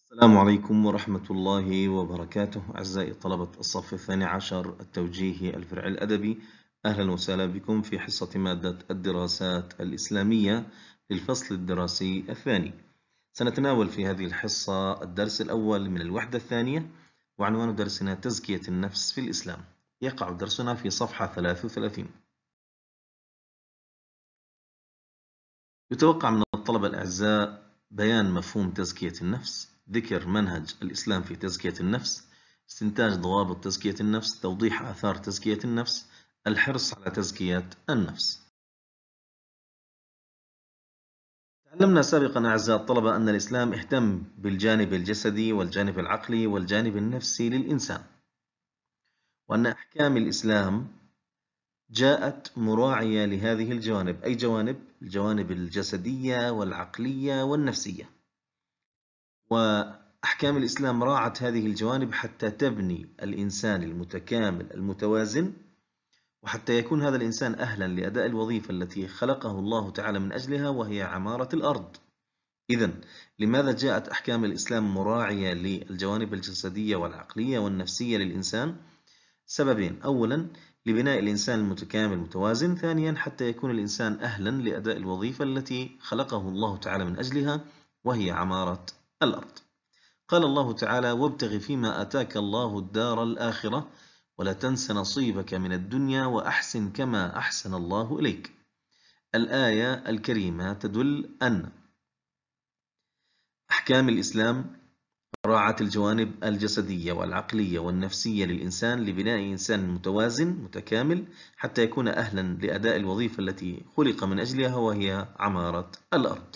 السلام عليكم ورحمة الله وبركاته. أعزائي طلبة الصف الثاني عشر التوجيهي الفرع الأدبي، أهلا وسهلا بكم في حصة مادة الدراسات الإسلامية للفصل الدراسي الثاني. سنتناول في هذه الحصة الدرس الأول من الوحدة الثانية، وعنوان درسنا تزكية النفس في الإسلام. يقع درسنا في صفحة 33. يتوقع من الطلبة الأعزاء بيان مفهوم تزكية النفس، ذكر منهج الإسلام في تزكية النفس، استنتاج ضوابط تزكية النفس، توضيح آثار تزكية النفس، الحرص على تزكية النفس. تعلمنا سابقا أعزائي الطلبة أن الإسلام اهتم بالجانب الجسدي والجانب العقلي والجانب النفسي للإنسان، وأن أحكام الإسلام جاءت مراعية لهذه الجوانب، أي الجوانب الجسدية والعقلية والنفسية. وأحكام الإسلام راعت هذه الجوانب حتى تبني الإنسان المتكامل المتوازن، وحتى يكون هذا الإنسان أهلا لأداء الوظيفة التي خلقه الله تعالى من أجلها، وهي عمارة الأرض. إذن لماذا جاءت أحكام الإسلام مراعية للجوانب الجسدية والعقلية والنفسية للإنسان؟ سببين: أولا لبناء الإنسان المتكامل المتوازن، ثانيا حتى يكون الإنسان أهلا لأداء الوظيفة التي خلقه الله تعالى من أجلها، وهي عمارة الأرض. قال الله تعالى: وابتغ فيما آتاك الله الدار الآخرة ولا تنس نصيبك من الدنيا وأحسن كما أحسن الله إليك. الآية الكريمة تدل أن أحكام الإسلام راعت الجوانب الجسدية والعقلية والنفسية للإنسان لبناء إنسان متوازن متكامل حتى يكون أهلا لأداء الوظيفة التي خلق من أجلها، وهي عمارة الأرض.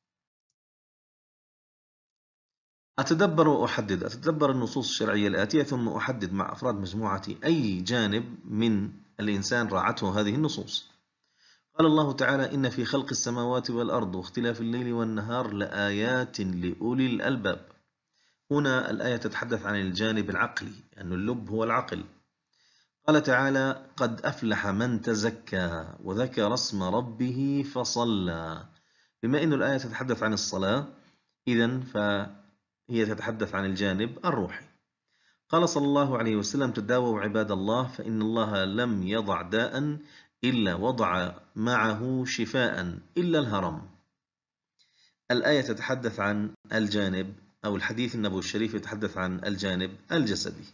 أتدبر النصوص الشرعية الآتية، ثم أحدد مع أفراد مجموعتي أي جانب من الإنسان راعته هذه النصوص. قال الله تعالى: إن في خلق السماوات والأرض واختلاف الليل والنهار لآيات لأولي الألباب. هنا الآية تتحدث عن الجانب العقلي، أن اللب هو العقل. قال تعالى: قد أفلح من تزكى وذكر اسم ربه فصلى. بما أن الآية تتحدث عن الصلاة، إذن فهي تتحدث عن الجانب الروحي. قال صلى الله عليه وسلم: تداووا عباد الله فإن الله لم يضع داء إلا وضع معه شفاء إلا الهرم. الآية تتحدث عن الجانب، أو الحديث النبوي الشريف يتحدث عن الجانب الجسدي.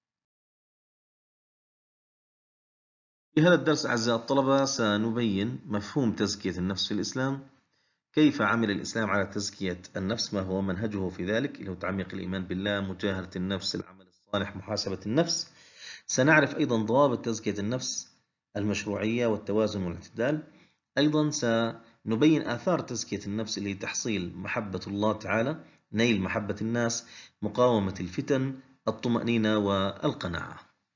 في هذا الدرس أعزائي الطلبة سنبين مفهوم تزكية النفس في الإسلام، كيف عمل الإسلام على تزكية النفس، ما هو منهجه في ذلك، اللي هو تعميق الإيمان بالله، مجاهرة النفس، العمل الصالح، محاسبة النفس. سنعرف أيضا ضوابط تزكية النفس، المشروعية والتوازن والاعتدال. أيضا سنبين آثار تزكية النفس، اللي هي تحصيل محبة الله تعالى، نيل محبة الناس، مقاومة الفتن، الطمأنينة والقناعة.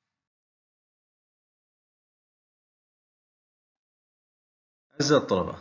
أعزائي الطلبة،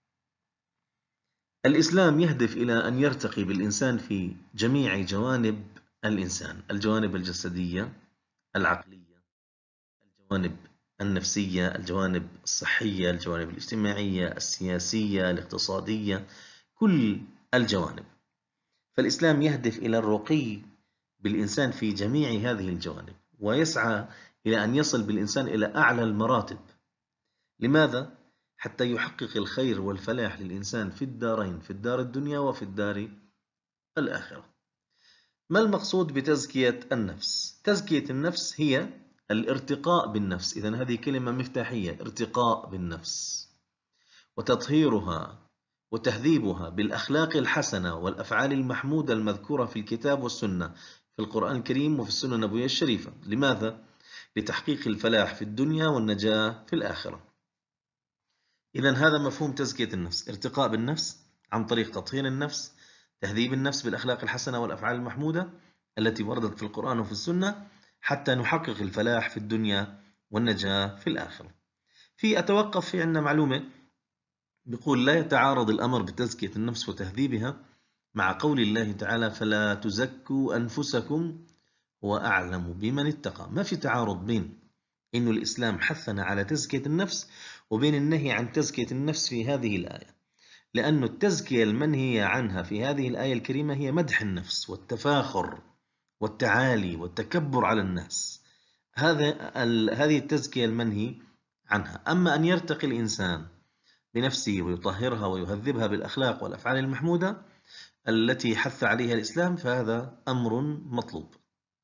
الإسلام يهدف إلى أن يرتقي بالإنسان في جميع جوانب الإنسان، الجوانب الجسدية، العقلية، الجوانب النفسية، الجوانب الصحية، الجوانب الاجتماعية، السياسية، الاقتصادية، كل الجوانب. فالإسلام يهدف إلى الرقي بالإنسان في جميع هذه الجوانب، ويسعى إلى أن يصل بالإنسان إلى أعلى المراتب. لماذا؟ حتى يحقق الخير والفلاح للإنسان في الدارين، في الدار الدنيا وفي الدار الآخرة. ما المقصود بتزكية النفس؟ تزكية النفس هي الارتقاء بالنفس. إذن هذه كلمة مفتاحية: ارتقاء بالنفس، وتطهيرها وتهذيبها بالأخلاق الحسنة والأفعال المحمودة المذكورة في الكتاب والسنة، في القرآن الكريم وفي السنة النبوية الشريفة. لماذا؟ لتحقيق الفلاح في الدنيا والنجاة في الآخرة. إذن هذا مفهوم تزكية النفس: ارتقاء بالنفس عن طريق تطهير النفس، تهذيب النفس بالأخلاق الحسنة والأفعال المحمودة التي وردت في القرآن وفي السنة، حتى نحقق الفلاح في الدنيا والنجاة في الآخرة. أتوقف في عندنا معلومة، بيقول: لا يتعارض الأمر بتزكية النفس وتهذيبها مع قول الله تعالى: فلا تزكوا أنفسكم هو أعلم بمن اتقى. ما في تعارض بين إنه الإسلام حثنا على تزكية النفس وبين النهي عن تزكية النفس في هذه الآية. لأن التزكية المنهية عنها في هذه الآية الكريمة هي مدح النفس والتفاخر والتعالي والتكبر على الناس. هذه التزكية المنهي عنها. أما أن يرتقي الإنسان بنفسه ويطهرها ويهذبها بالأخلاق والأفعال المحمودة التي حث عليها الإسلام فهذا أمر مطلوب.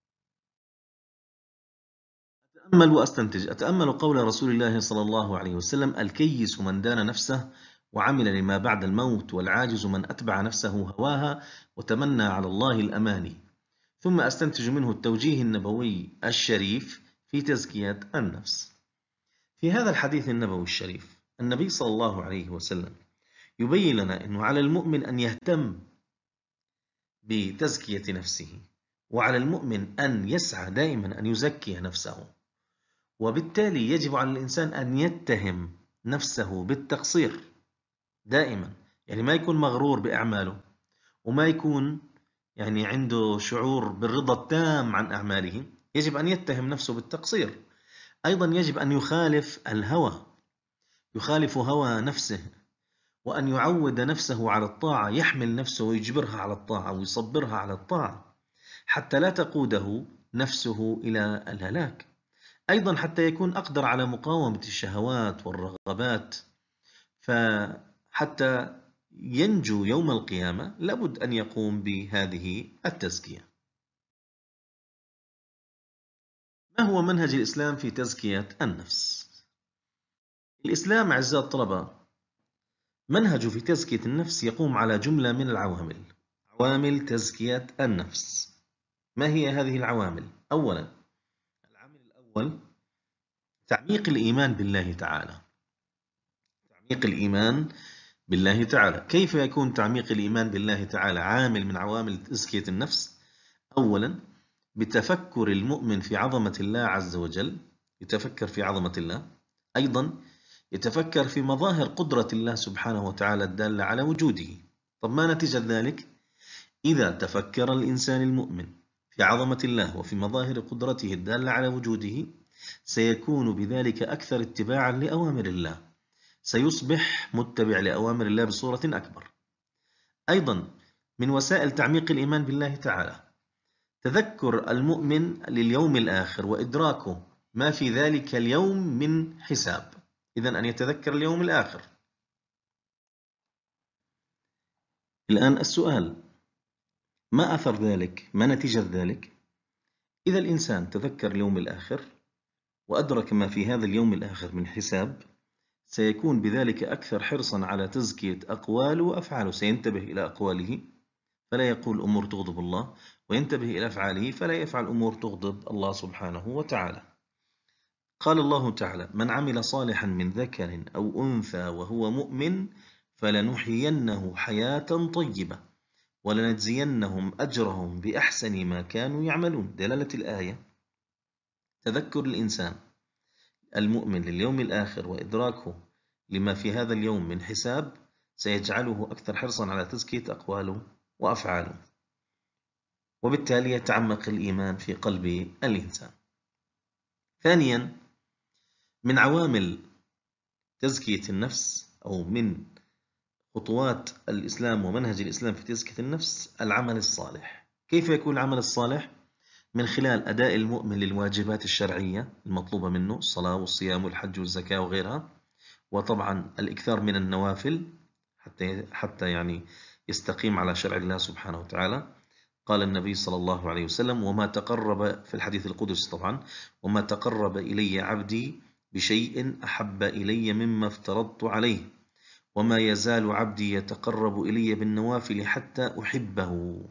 أتأمل وأستنتج. أتأمل قول رسول الله صلى الله عليه وسلم: الكيس من دان نفسه وعمل لما بعد الموت، والعاجز من أتبع نفسه هواها وتمنى على الله الأماني. ثم أستنتج منه التوجيه النبوي الشريف في تزكية النفس. في هذا الحديث النبوي الشريف النبي صلى الله عليه وسلم يبين لنا أنه على المؤمن أن يهتم بتزكية نفسه، وعلى المؤمن أن يسعى دائما أن يزكي نفسه، وبالتالي يجب على الإنسان أن يتهم نفسه بالتقصير دائما، يعني ما يكون مغرور بأعماله، وما يكون يعني عنده شعور بالرضا التام عن أعماله. يجب أن يتهم نفسه بالتقصير. أيضا يجب أن يخالف الهوى، يخالف هوى نفسه، وأن يعود نفسه على الطاعة، يحمل نفسه ويجبرها على الطاعة ويصبرها على الطاعة حتى لا تقوده نفسه إلى الهلاك. أيضا حتى يكون أقدر على مقاومة الشهوات والرغبات، فحتى ينجو يوم القيامة لابد أن يقوم بهذه التزكية. ما هو منهج الإسلام في تزكية النفس؟ الإسلام أعزائي الطلبة منهج في تزكية النفس يقوم على جملة من العوامل، عوامل تزكية النفس. ما هي هذه العوامل؟ أولا، العامل الأول تعميق الإيمان بالله تعالى. تعميق الإيمان بالله تعالى. كيف يكون تعميق الإيمان بالله تعالى عامل من عوامل تزكية النفس؟ أولا، بتفكر المؤمن في عظمة الله عز وجل، يتفكر في عظمة الله. أيضا يتفكر في مظاهر قدرة الله سبحانه وتعالى الدالة على وجوده. طب ما نتيجة ذلك؟ إذا تفكر الإنسان المؤمن في عظمة الله وفي مظاهر قدرته الدالة على وجوده سيكون بذلك أكثر اتباعا لأوامر الله، سيصبح متبع لأوامر الله بصورة أكبر. أيضا من وسائل تعميق الإيمان بالله تعالى تذكر المؤمن لليوم الآخر وإدراكه ما في ذلك اليوم من حساب. إذن أن يتذكر اليوم الآخر. الآن السؤال: ما أثر ذلك؟ ما نتيجة ذلك؟ إذا الإنسان تذكر اليوم الآخر وأدرك ما في هذا اليوم الآخر من حساب سيكون بذلك أكثر حرصا على تزكية أقواله وأفعاله. سينتبه إلى أقواله فلا يقول أمور تغضب الله، وينتبه إلى أفعاله فلا يفعل أمور تغضب الله سبحانه وتعالى. قال الله تعالى: من عمل صالحا من ذكر أو أنثى وهو مؤمن فلنحيينه حياة طيبة ولنجزينهم أجرهم بأحسن ما كانوا يعملون. دلالة الآية تذكر الإنسان المؤمن لليوم الآخر وإدراكه لما في هذا اليوم من حساب سيجعله أكثر حرصا على تزكية أقواله وأفعاله، وبالتالي يتعمق الإيمان في قلب الإنسان. ثانيا، من عوامل تزكية النفس أو من خطوات الإسلام ومنهج الإسلام في تزكية النفس العمل الصالح. كيف يكون العمل الصالح؟ من خلال أداء المؤمن للواجبات الشرعية المطلوبة منه، الصلاة والصيام والحج والزكاة وغيرها، وطبعا الإكثار من النوافل حتى يعني يستقيم على شرع الله سبحانه وتعالى. قال النبي صلى الله عليه وسلم: وما تقرب، في الحديث القدسي طبعا، وما تقرب إلي عبدي بشيء أحب إلي مما افترضت عليه، وما يزال عبدي يتقرب إلي بالنوافل حتى أحبه.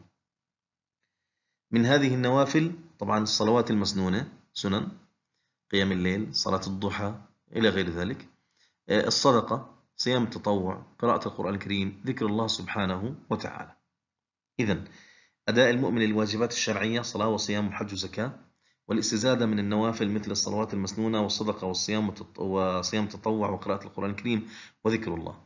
من هذه النوافل طبعا الصلوات المسنونة، سنن، قيام الليل، صلاة الضحى إلى غير ذلك، الصدقة، صيام التطوع، قراءة القرآن الكريم، ذكر الله سبحانه وتعالى. إذن أداء المؤمن الواجبات الشرعية، صلاة وصيام وحج وزكاة، والاستزادة من النوافل مثل الصلوات المسنونة والصدقة والصيام وصيام التطوع وقراءة القرآن الكريم وذكر الله.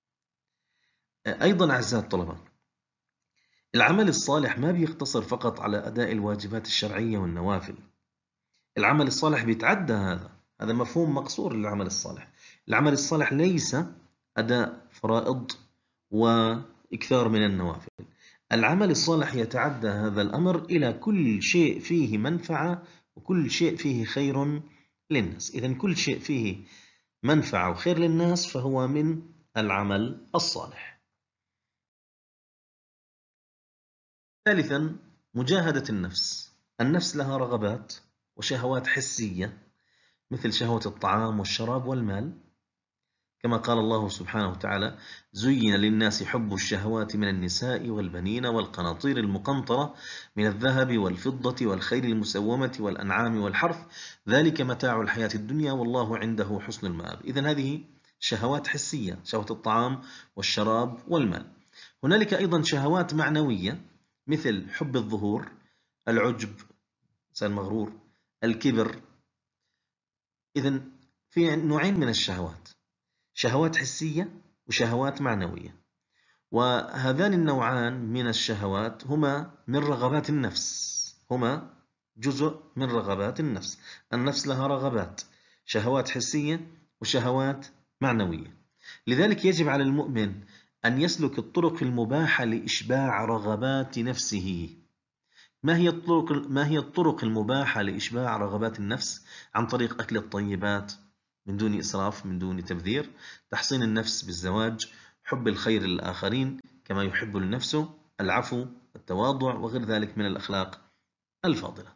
أيضا أعزائي الطلبة، العمل الصالح ما بيقتصر فقط على أداء الواجبات الشرعية والنوافل. العمل الصالح بيتعدى هذا مفهوم مقصور للعمل الصالح. العمل الصالح ليس أداء فرائض وإكثار من النوافل. العمل الصالح يتعدى هذا الأمر إلى كل شيء فيه منفعة وكل شيء فيه خير للناس. إذن كل شيء فيه منفعة وخير للناس فهو من العمل الصالح. ثالثا، مجاهدة النفس. النفس لها رغبات وشهوات حسية مثل شهوة الطعام والشراب والمال، كما قال الله سبحانه وتعالى: زين للناس حب الشهوات من النساء والبنين والقناطير المقنطرة من الذهب والفضة والخيل المسومة والأنعام والحرث ذلك متاع الحياة الدنيا والله عنده حسن المآب. إذن هذه شهوات حسية، شهوة الطعام والشراب والمال. هنالك أيضا شهوات معنوية مثل حب الظهور، العجب، إنسان مغرور، الكبر. إذن في نوعين من الشهوات، شهوات حسية وشهوات معنوية، وهذان النوعان من الشهوات هما من رغبات النفس، هما جزء من رغبات النفس. النفس لها رغبات، شهوات حسية وشهوات معنوية. لذلك يجب على المؤمن أن يسلك الطرق المباحة لإشباع رغبات نفسه. ما هي الطرق المباحة لإشباع رغبات النفس؟ عن طريق أكل الطيبات من دون إسراف، من دون تبذير، تحصين النفس بالزواج، حب الخير للآخرين كما يحب لنفسه، العفو، التواضع، وغير ذلك من الأخلاق الفاضلة.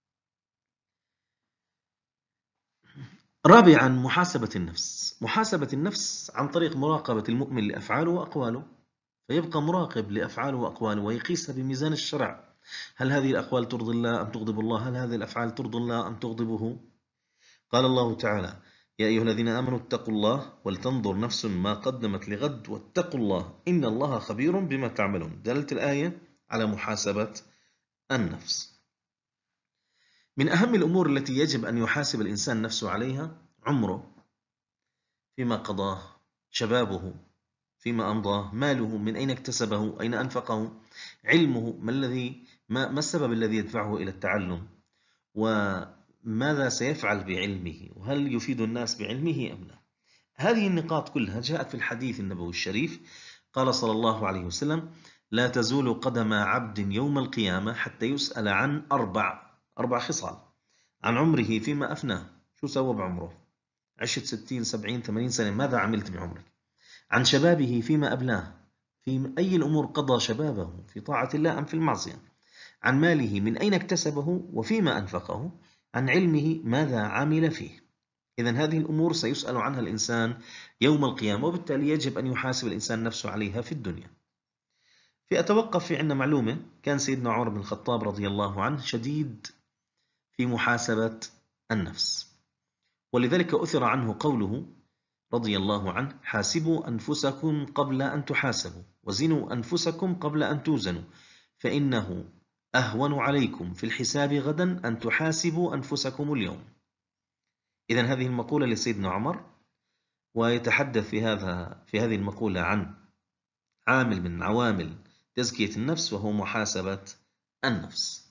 رابعا، محاسبة النفس. محاسبة النفس عن طريق مراقبة المؤمن لأفعاله وأقواله، فيبقى مراقب لأفعاله وأقواله ويقيسها بميزان الشرع. هل هذه الأقوال ترضي الله أم تغضب الله؟ هل هذه الأفعال ترضي الله أم تغضبه؟ قال الله تعالى: يا أيها الذين آمنوا اتقوا الله ولتنظر نفس ما قدمت لغد واتقوا الله إن الله خبير بما تعملون. دلت الآية على محاسبة النفس. من أهم الأمور التي يجب أن يحاسب الإنسان نفسه عليها عمره فيما قضاه، شبابه فيما أمضاه، ماله من أين اكتسبه، أين أنفقه، علمه ما السبب الذي يدفعه إلى التعلم، وماذا سيفعل بعلمه، وهل يفيد الناس بعلمه أم لا. هذه النقاط كلها جاءت في الحديث النبوي الشريف. قال صلى الله عليه وسلم: لا تزول قدم عبد يوم القيامة حتى يسأل عن أربع خصال: عن عمره فيما أفناه، شو سوى بعمره، عشت 60 70 80 سنة، ماذا عملت بعمرك؟ عن شبابه فيما أبلاه، في أي الأمور قضى شبابه، في طاعة الله أم في المعصية؟ عن ماله من أين اكتسبه وفيما أنفقه؟ عن علمه ماذا عمل فيه؟ إذن هذه الأمور سيسأل عنها الإنسان يوم القيامة، وبالتالي يجب أن يحاسب الإنسان نفسه عليها في الدنيا. أتوقف في عندنا معلومة، كان سيدنا عمر بن الخطاب رضي الله عنه شديد في محاسبة النفس، ولذلك أثر عنه قوله رضي الله عنه: حاسبوا أنفسكم قبل أن تحاسبوا وزنوا أنفسكم قبل أن توزنوا فإنه أهون عليكم في الحساب غدا أن تحاسبوا أنفسكم اليوم. إذن هذه المقولة لسيدنا عمر، ويتحدث في هذه المقولة عن عامل من عوامل تزكية النفس وهو محاسبة النفس.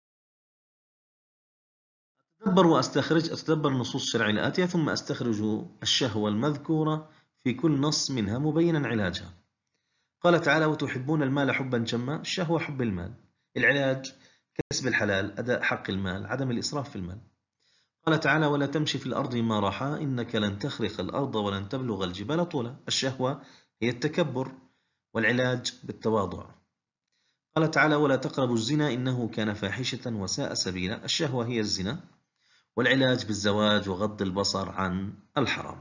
أتدبر النصوص الشرعية الآتية ثم أستخرج الشهوة المذكورة في كل نص منها مبينا علاجها. قال تعالى: وتحبون المال حبا جما. الشهوة حب المال، العلاج كسب الحلال، أداء حق المال، عدم الإسراف في المال. قال تعالى: ولا تمشي في الأرض مرحا إنك لن تخرق الأرض ولن تبلغ الجبال طولا. الشهوة هي التكبر، والعلاج بالتواضع. قال تعالى: ولا تقربوا الزنا إنه كان فاحشة وساء سبيلا. الشهوة هي الزنا، والعلاج بالزواج وغض البصر عن الحرام.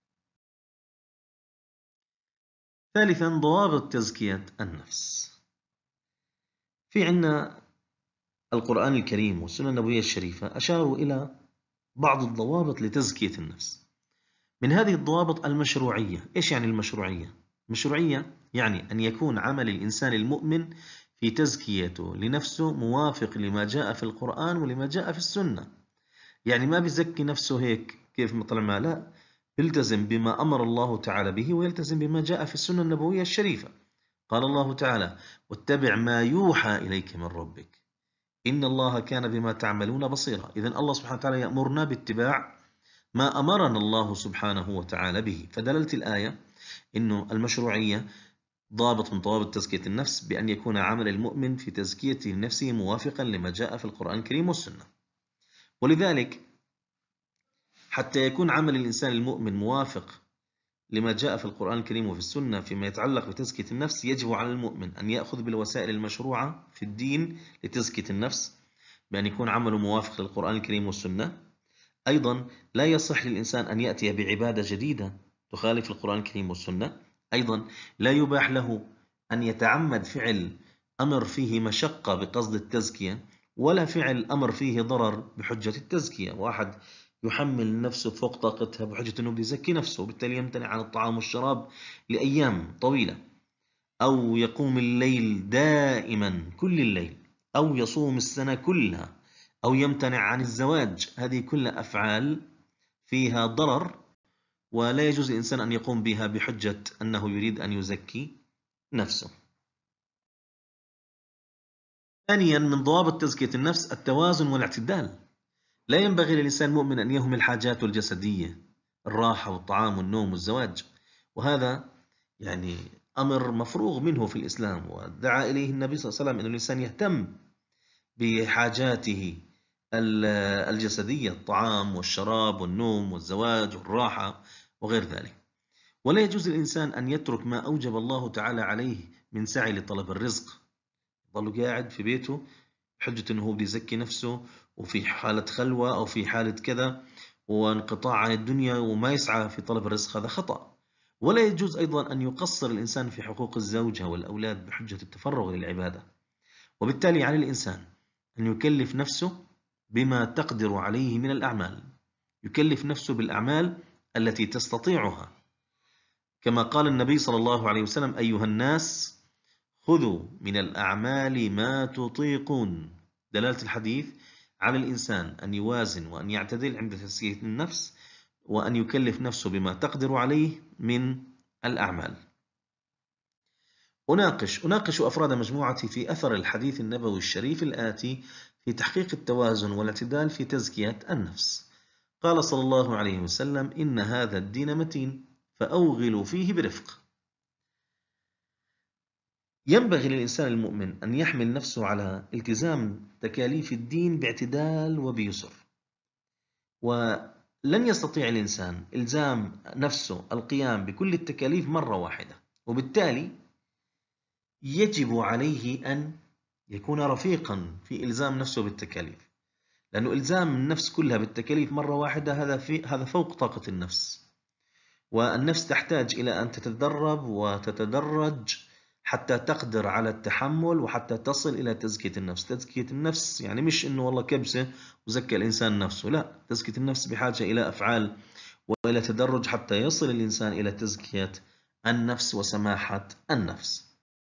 ثالثا، ضوابط تزكية النفس. في عندنا القرآن الكريم والسنة النبوية الشريفة أشاروا إلى بعض الضوابط لتزكية النفس. من هذه الضوابط المشروعية. إيش يعني المشروعية؟ المشروعية يعني أن يكون عمل الإنسان المؤمن في تزكيته لنفسه موافق لما جاء في القرآن ولما جاء في السنة. يعني ما بيزكي نفسه هيك كيف مطلع ما، لا، يلتزم بما أمر الله تعالى به ويلتزم بما جاء في السنة النبوية الشريفة. قال الله تعالى: واتبع ما يوحى إليك من ربك إن الله كان بما تعملون بصيرا. إذن الله سبحانه وتعالى يأمرنا باتباع ما أمرنا الله سبحانه وتعالى به. فدللت الآية إنه المشروعية ضابط من ضوابط تزكية النفس بأن يكون عمل المؤمن في تزكيته لنفسه موافقا لما جاء في القرآن الكريم والسنة. ولذلك حتى يكون عمل الإنسان المؤمن موافق لما جاء في القرآن الكريم وفي السنة فيما يتعلق بتزكية النفس، يجب على المؤمن أن يأخذ بالوسائل المشروعة في الدين لتزكية النفس بأن يكون عمله موافق للقرآن الكريم والسنة. أيضا لا يصح للإنسان أن يأتي بعبادة جديدة تخالف القرآن الكريم والسنة. أيضا لا يباح له أن يتعمد فعل أمر فيه مشقة بقصد التزكية، ولا فعل أمر فيه ضرر بحجة التزكية. واحد يحمل نفسه فوق طاقتها بحجة أنه بيزكي نفسه، وبالتالي يمتنع عن الطعام والشراب لأيام طويلة، أو يقوم الليل دائما كل الليل، أو يصوم السنة كلها، أو يمتنع عن الزواج. هذه كلها أفعال فيها ضرر، ولا يجوز للإنسان أن يقوم بها بحجة أنه يريد أن يزكي نفسه. ثانيا من ضوابط تزكية النفس التوازن والاعتدال. لا ينبغي للإنسان المؤمن أن يهمل حاجاته الجسدية، الراحة والطعام والنوم والزواج، وهذا يعني أمر مفروغ منه في الإسلام، ودعا إليه النبي صلى الله عليه وسلم أن الإنسان يهتم بحاجاته الجسدية، الطعام والشراب والنوم والزواج والراحة وغير ذلك. ولا يجوز للإنسان أن يترك ما أوجب الله تعالى عليه من سعي لطلب الرزق، يظل قاعد في بيته بحجة أنه هو بده يزكي نفسه وفي حالة خلوة أو في حالة كذا وانقطاع عن الدنيا وما يسعى في طلب الرزق، هذا خطأ. ولا يجوز أيضا أن يقصر الإنسان في حقوق الزوجة والأولاد بحجة التفرغ للعبادة. وبالتالي على الإنسان أن يكلف نفسه بما تقدر عليه من الأعمال، يكلف نفسه بالأعمال التي تستطيعها، كما قال النبي صلى الله عليه وسلم: أيها الناس خذوا من الأعمال ما تطيقون. دلالة الحديث على الإنسان أن يوازن وأن يعتدل عند تزكية النفس، وأن يكلف نفسه بما تقدر عليه من الأعمال. أناقش أفراد مجموعتي في أثر الحديث النبوي الشريف الآتي في تحقيق التوازن والاعتدال في تزكية النفس. قال صلى الله عليه وسلم: إن هذا الدين متين فأوغلوا فيه برفق. ينبغي للإنسان المؤمن أن يحمل نفسه على التزام تكاليف الدين باعتدال وبيسر، ولن يستطيع الإنسان إلزام نفسه القيام بكل التكاليف مرة واحدة، وبالتالي يجب عليه أن يكون رفيقا في إلزام نفسه بالتكاليف، لأنه إلزام النفس كلها بالتكاليف مرة واحدة هذا فوق طاقة النفس، والنفس تحتاج إلى أن تتدرب وتتدرج حتى تقدر على التحمل وحتى تصل إلى تزكية النفس. تزكية النفس يعني مش إنه والله كبسة وزكى الإنسان نفسه، لا، تزكية النفس بحاجة إلى أفعال وإلى تدرج حتى يصل الإنسان إلى تزكية النفس وسماحة النفس.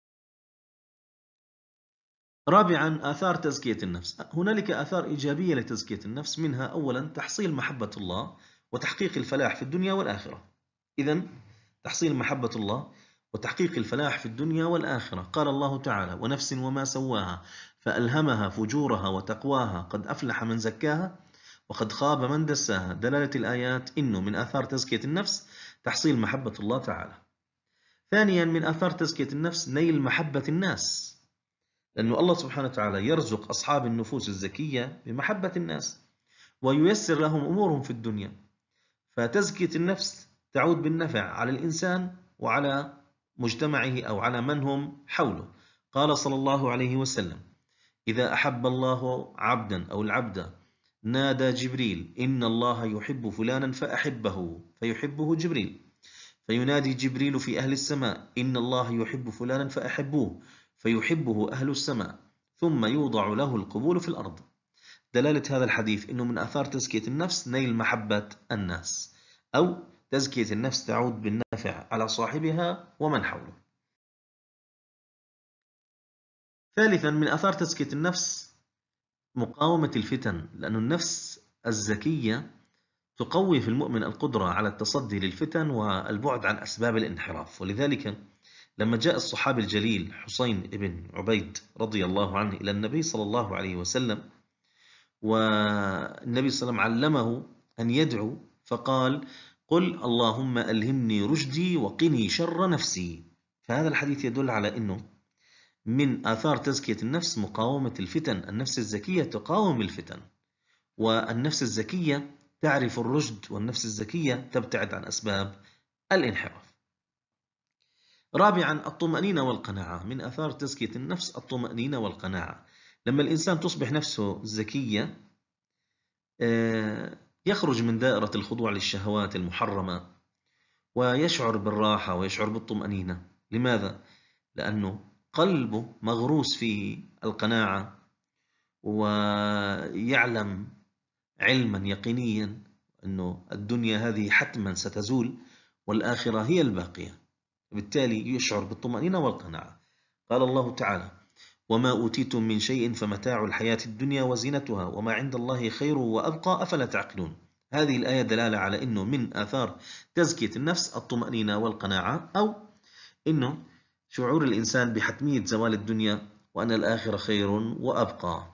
رابعا آثار تزكية النفس. هنالك آثار إيجابية لتزكية النفس، منها أولا تحصيل محبة الله وتحقيق الفلاح في الدنيا والآخرة. إذن تحصيل محبة الله وتحقيق الفلاح في الدنيا والآخرة. قال الله تعالى: ونفس وما سواها فألهمها فجورها وتقواها قد أفلح من زكاها وقد خاب من دساها. دلالة الآيات إنه من آثار تزكية النفس تحصيل محبة الله تعالى. ثانيا من آثار تزكية النفس نيل محبة الناس، لأن الله سبحانه وتعالى يرزق أصحاب النفوس الزكية بمحبة الناس وييسر لهم أمورهم في الدنيا، فتزكية النفس تعود بالنفع على الإنسان وعلى مجتمعه أو على من هم حوله. قال صلى الله عليه وسلم: إذا أحب الله عبدا أو العبد نادى جبريل: إن الله يحب فلانا فأحبه، فيحبه جبريل، فينادي جبريل في أهل السماء: إن الله يحب فلانا فأحبوه، فيحبه أهل السماء، ثم يوضع له القبول في الأرض. دلالة هذا الحديث أنه من آثار تزكية النفس نيل محبة الناس، أو تزكية النفس تعود بالنفع على صاحبها ومن حوله. ثالثا من آثار تزكية النفس مقاومة الفتن، لأن النفس الزكية تقوي في المؤمن القدرة على التصدي للفتن والبعد عن أسباب الانحراف. ولذلك لما جاء الصحابي الجليل حسين بن عبيد رضي الله عنه إلى النبي صلى الله عليه وسلم، والنبي صلى الله عليه وسلم علمه أن يدعو، فقال: قل اللهم ألهمني رشدي وقني شر نفسي. فهذا الحديث يدل على أنه من آثار تزكية النفس مقاومة الفتن. النفس الزكية تقاوم الفتن، والنفس الزكية تعرف الرشد، والنفس الزكية تبتعد عن أسباب الانحراف. رابعا، الطمأنينة والقناعة. من آثار تزكية النفس الطمأنينة والقناعة. لما الإنسان تصبح نفسه زكية يخرج من دائرة الخضوع للشهوات المحرمة، ويشعر بالراحة ويشعر بالطمأنينة. لماذا؟ لأنه قلبه مغروس في القناعة، ويعلم علما يقينيا أنه الدنيا هذه حتما ستزول والآخرة هي الباقية، بالتالي يشعر بالطمأنينة والقناعة. قال الله تعالى: وما أوتيتم من شيء فمتاع الحياة الدنيا وزينتها وما عند الله خير وأبقى أفلا تعقلون. هذه الآية دلالة على أنه من آثار تزكية النفس الطمأنينة والقناعة، أو أنه شعور الإنسان بحتمية زوال الدنيا وأن الآخرة خير وأبقى.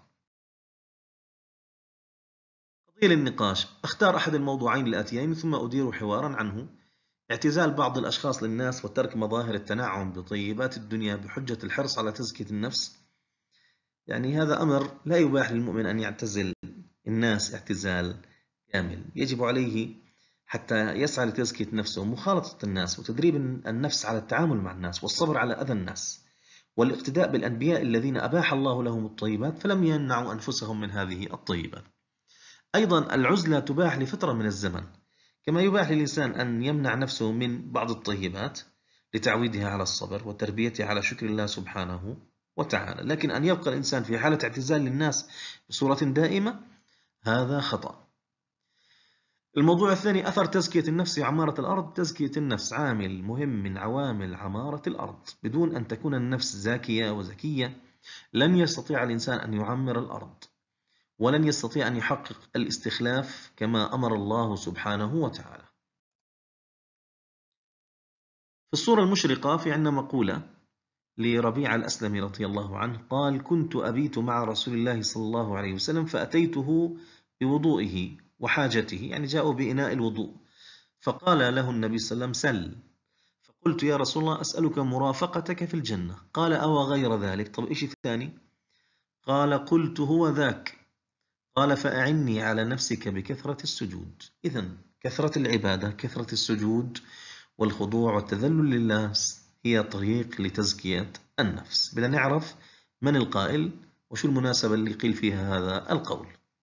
قضية للنقاش: أختار أحد الموضوعين الآتيين ثم أدير حوارا عنه. اعتزال بعض الأشخاص للناس وترك مظاهر التنعم بطيبات الدنيا بحجة الحرص على تزكية النفس. يعني هذا أمر لا يباح للمؤمن أن يعتزل الناس اعتزال كامل. يجب عليه حتى يسعى لتزكية نفسه مخالطة الناس وتدريب النفس على التعامل مع الناس والصبر على أذى الناس والاقتداء بالأنبياء الذين أباح الله لهم الطيبات فلم يمنعوا أنفسهم من هذه الطيبات. أيضا العزلة تباح لفترة من الزمن، كما يباح للإنسان أن يمنع نفسه من بعض الطيبات لتعويدها على الصبر وتربيتها على شكر الله سبحانه وتعالى. لكن أن يبقى الإنسان في حالة اعتزال للناس بصورة دائمة هذا خطأ. الموضوع الثاني: أثر تزكية النفس عمارة الأرض. تزكية النفس عامل مهم من عوامل عمارة الأرض. بدون أن تكون النفس زاكية وزكية لن يستطيع الإنسان أن يعمر الأرض، ولن يستطيع أن يحقق الاستخلاف كما أمر الله سبحانه وتعالى. في الصورة المشرقة في عندنا مقولة لربيع الأسلمي رضي الله عنه قال: كنت أبيت مع رسول الله صلى الله عليه وسلم فأتيته بوضوئه وحاجته، يعني جاءوا بإناء الوضوء، فقال له النبي صلى الله عليه وسلم: سل. فقلت: يا رسول الله أسألك مرافقتك في الجنة. قال: أو غير ذلك؟ طب إيش الثاني؟ قال: قلت: هو ذاك. قال: فأعني على نفسك بكثرة السجود. إذن كثرة العبادة، كثرة السجود والخضوع والتذلل لله هي طريق لتزكية النفس. بدنا نعرف من القائل وشو المناسبة اللي قيل فيها هذا القول.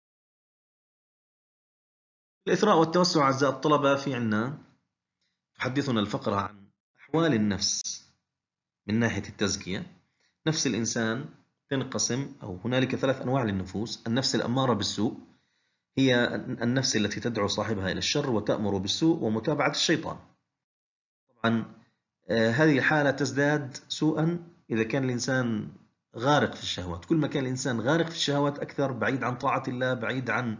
الإثراء والتوسع أعزائي الطلبة، في عنا تحدثنا الفقرة عن أحوال النفس من ناحية التزكية. نفس الإنسان تنقسم، أو هنالك 3 أنواع للنفوس. النفس الأمارة بالسوء هي النفس التي تدعو صاحبها إلى الشر وتأمر بالسوء ومتابعة الشيطان. طبعا هذه الحالة تزداد سوءا إذا كان الإنسان غارق في الشهوات. كل ما كان الإنسان غارق في الشهوات أكثر، بعيد عن طاعة الله، بعيد عن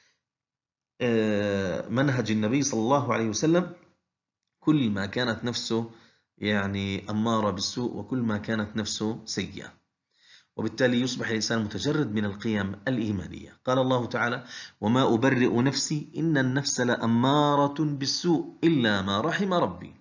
منهج النبي صلى الله عليه وسلم، كل ما كانت نفسه يعني أمارة بالسوء، وكل ما كانت نفسه سيئة، وبالتالي يصبح الإنسان متجرد من القيم الإيمانية. قال الله تعالى: وما أبرئ نفسي إن النفس لأمارة بالسوء إلا ما رحم ربي.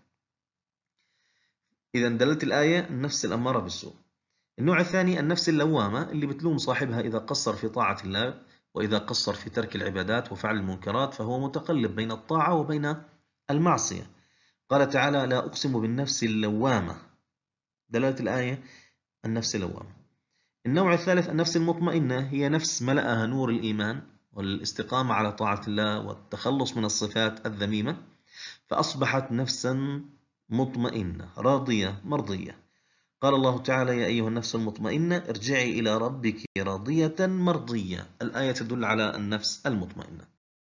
إذا دلت الآية النفس الأمارة بالسوء. النوع الثاني النفس اللوامة، اللي بتلوم صاحبها إذا قصر في طاعة الله، وإذا قصر في ترك العبادات وفعل المنكرات، فهو متقلب بين الطاعة وبين المعصية. قال تعالى: لا أقسم بالنفس اللوامة. دلالة الآية النفس اللوامة. النوع الثالث النفس المطمئنة، هي نفس ملأها نور الإيمان والاستقامة على طاعة الله والتخلص من الصفات الذميمة، فأصبحت نفسا مطمئنة راضية مرضية. قال الله تعالى: يا أيها النفس المطمئنة ارجعي إلى ربك راضية مرضية. الآية تدل على النفس المطمئنة.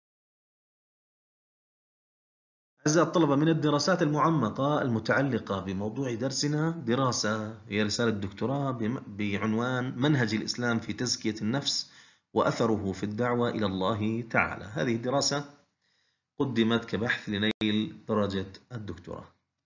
أعزائي الطلبة، من الدراسات المعمقة المتعلقة بموضوع درسنا دراسة هي رسالة دكتوراه بعنوان منهج الإسلام في تزكية النفس وأثره في الدعوة إلى الله تعالى. هذه الدراسة قدمت كبحث لنيل درجة الدكتوراه.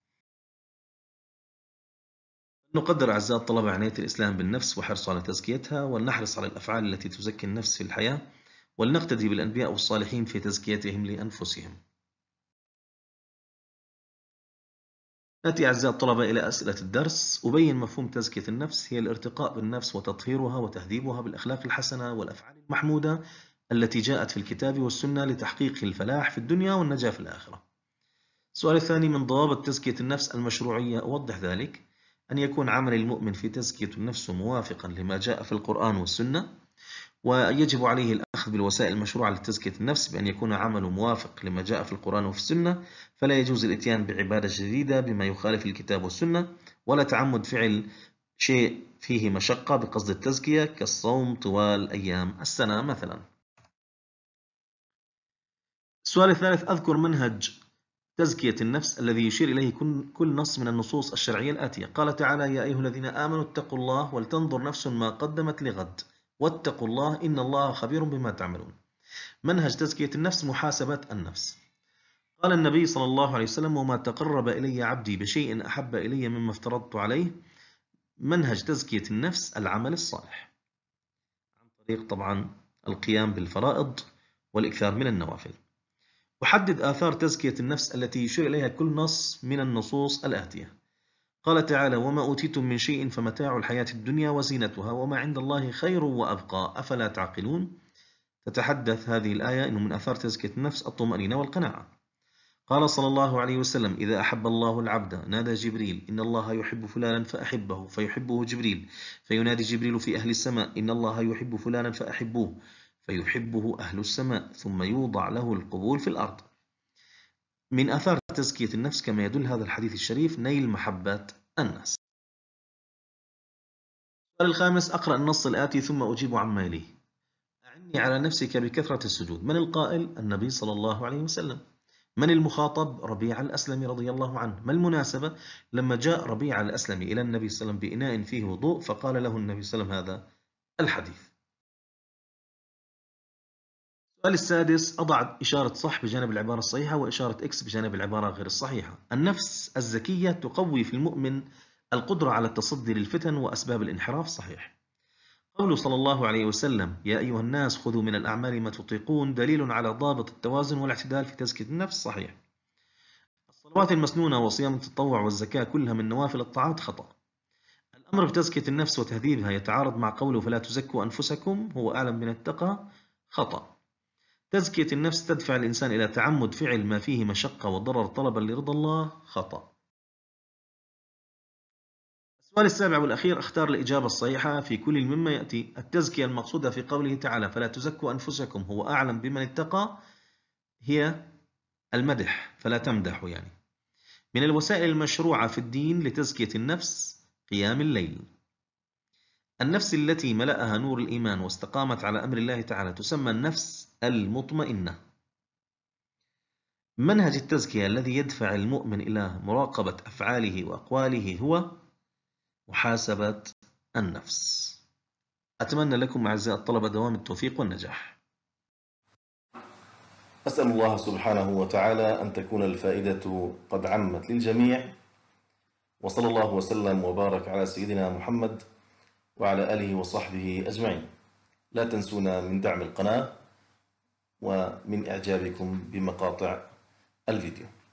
نقدر أعزائي الطلبة عناية الإسلام بالنفس وحرص على تزكيتها، ولنحرص على الأفعال التي تزكي النفس في الحياة، ولنقتدي بالأنبياء والصالحين في تزكيتهم لأنفسهم. نأتي أعزائي الطلبة إلى أسئلة الدرس. أبين مفهوم تزكية النفس: هي الارتقاء بالنفس وتطهيرها وتهذيبها بالأخلاق الحسنة والأفعال المحمودة التي جاءت في الكتاب والسنة لتحقيق الفلاح في الدنيا والنجاة في الآخرة. السؤال الثاني: من ضوابط تزكية النفس المشروعية. أوضح ذلك: أن يكون عمل المؤمن في تزكية النفس موافقا لما جاء في القرآن والسنة، ويجب عليه الأخذ بالوسائل المشروعة لتزكية النفس بأن يكون عمله موافق لما جاء في القرآن وفي السنة، فلا يجوز الإتيان بعبادة جديدة بما يخالف الكتاب والسنة، ولا تعمد فعل شيء فيه مشقة بقصد التزكية كالصوم طوال أيام السنة مثلا. السؤال الثالث: أذكر منهج تزكية النفس الذي يشير إليه كل نص من النصوص الشرعية الآتية. قال تعالى: يا أيها الذين آمنوا اتقوا الله ولتنظر نفس ما قدمت لغد واتقوا الله إن الله خبير بما تعملون. منهج تزكية النفس: محاسبة النفس. قال النبي صلى الله عليه وسلم: وما تقرب إلي عبدي بشيء أحب إلي مما افترضت عليه. منهج تزكية النفس: العمل الصالح عن طريق طبعا القيام بالفرائض والإكثار من النوافل. وحدد آثار تزكية النفس التي يشير إليها كل نص من النصوص الآتية. قال تعالى: وما أوتيتم من شيء فمتاع الحياة الدنيا وزينتها وما عند الله خير وأبقى أفلا تعقلون. تتحدث هذه الآية أنه من آثار تزكية النفس الطمأنينة والقناعة. قال صلى الله عليه وسلم: إذا أحب الله العبد نادى جبريل: إن الله يحب فلانا فأحبه، فيحبه جبريل، فينادي جبريل في أهل السماء: إن الله يحب فلانا فأحبوه، فيحبه أهل السماء، ثم يوضع له القبول في الأرض. من آثار تزكية النفس كما يدل هذا الحديث الشريف نيل محبة الناس. السؤال الخامس: أقرأ النص الآتي ثم أجيب عما يليه. أعني على نفسك بكثرة السجود. من القائل؟ النبي صلى الله عليه وسلم. من المخاطب؟ ربيعة الأسلمي رضي الله عنه. ما المناسبة؟ لما جاء ربيعة الأسلمي إلى النبي صلى الله عليه وسلم بإناء فيه وضوء، فقال له النبي صلى الله عليه وسلم هذا الحديث. السؤال السادس: أضع إشارة صح بجانب العبارة الصحيحة وإشارة إكس بجانب العبارة غير الصحيحة. النفس الزكية تقوي في المؤمن القدرة على التصدي للفتن وأسباب الانحراف. صحيح. قوله صلى الله عليه وسلم: يا أيها الناس خذوا من الأعمال ما تطيقون، دليل على ضابط التوازن والاعتدال في تزكية النفس. صحيح. الصلوات المسنونة وصيام التطوع والزكاة كلها من نوافل الطاعات. خطأ. الأمر بتزكية النفس وتهذيبها يتعارض مع قوله: فلا تزكوا أنفسكم هو أعلم من اتقى. خطأ. تزكية النفس تدفع الإنسان إلى تعمد فعل ما فيه مشقة وضرر طلبا لرضا الله. خطأ. السؤال السابع والأخير: اختار الإجابة الصحيحة في كل مما يأتي. التزكية المقصودة في قوله تعالى: فلا تزكوا أنفسكم هو أعلم بمن اتقى، هي المدح، فلا تمدحوا يعني. من الوسائل المشروعة في الدين لتزكية النفس: قيام الليل. النفس التي ملأها نور الإيمان واستقامت على أمر الله تعالى تسمى النفس المطمئنة. منهج التزكية الذي يدفع المؤمن إلى مراقبة أفعاله وأقواله هو محاسبة النفس. أتمنى لكم أعزائي الطلبة دوام التوفيق والنجاح. أسأل الله سبحانه وتعالى أن تكون الفائدة قد عمت للجميع، وصلى الله وسلم وبارك على سيدنا محمد وعلى آله وصحبه أجمعين. لا تنسونا من دعم القناة ومن إعجابكم بمقاطع الفيديو.